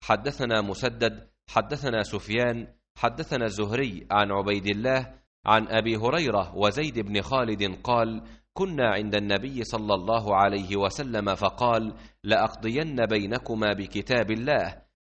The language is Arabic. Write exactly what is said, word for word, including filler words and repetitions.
حدثنا مسدد حدثنا سفيان حدثنا الزهري عن عبيد الله عن أبي هريرة وزيد بن خالد قال: كنا عند النبي صلى الله عليه وسلم فقال: لأقضين بينكما بكتاب الله،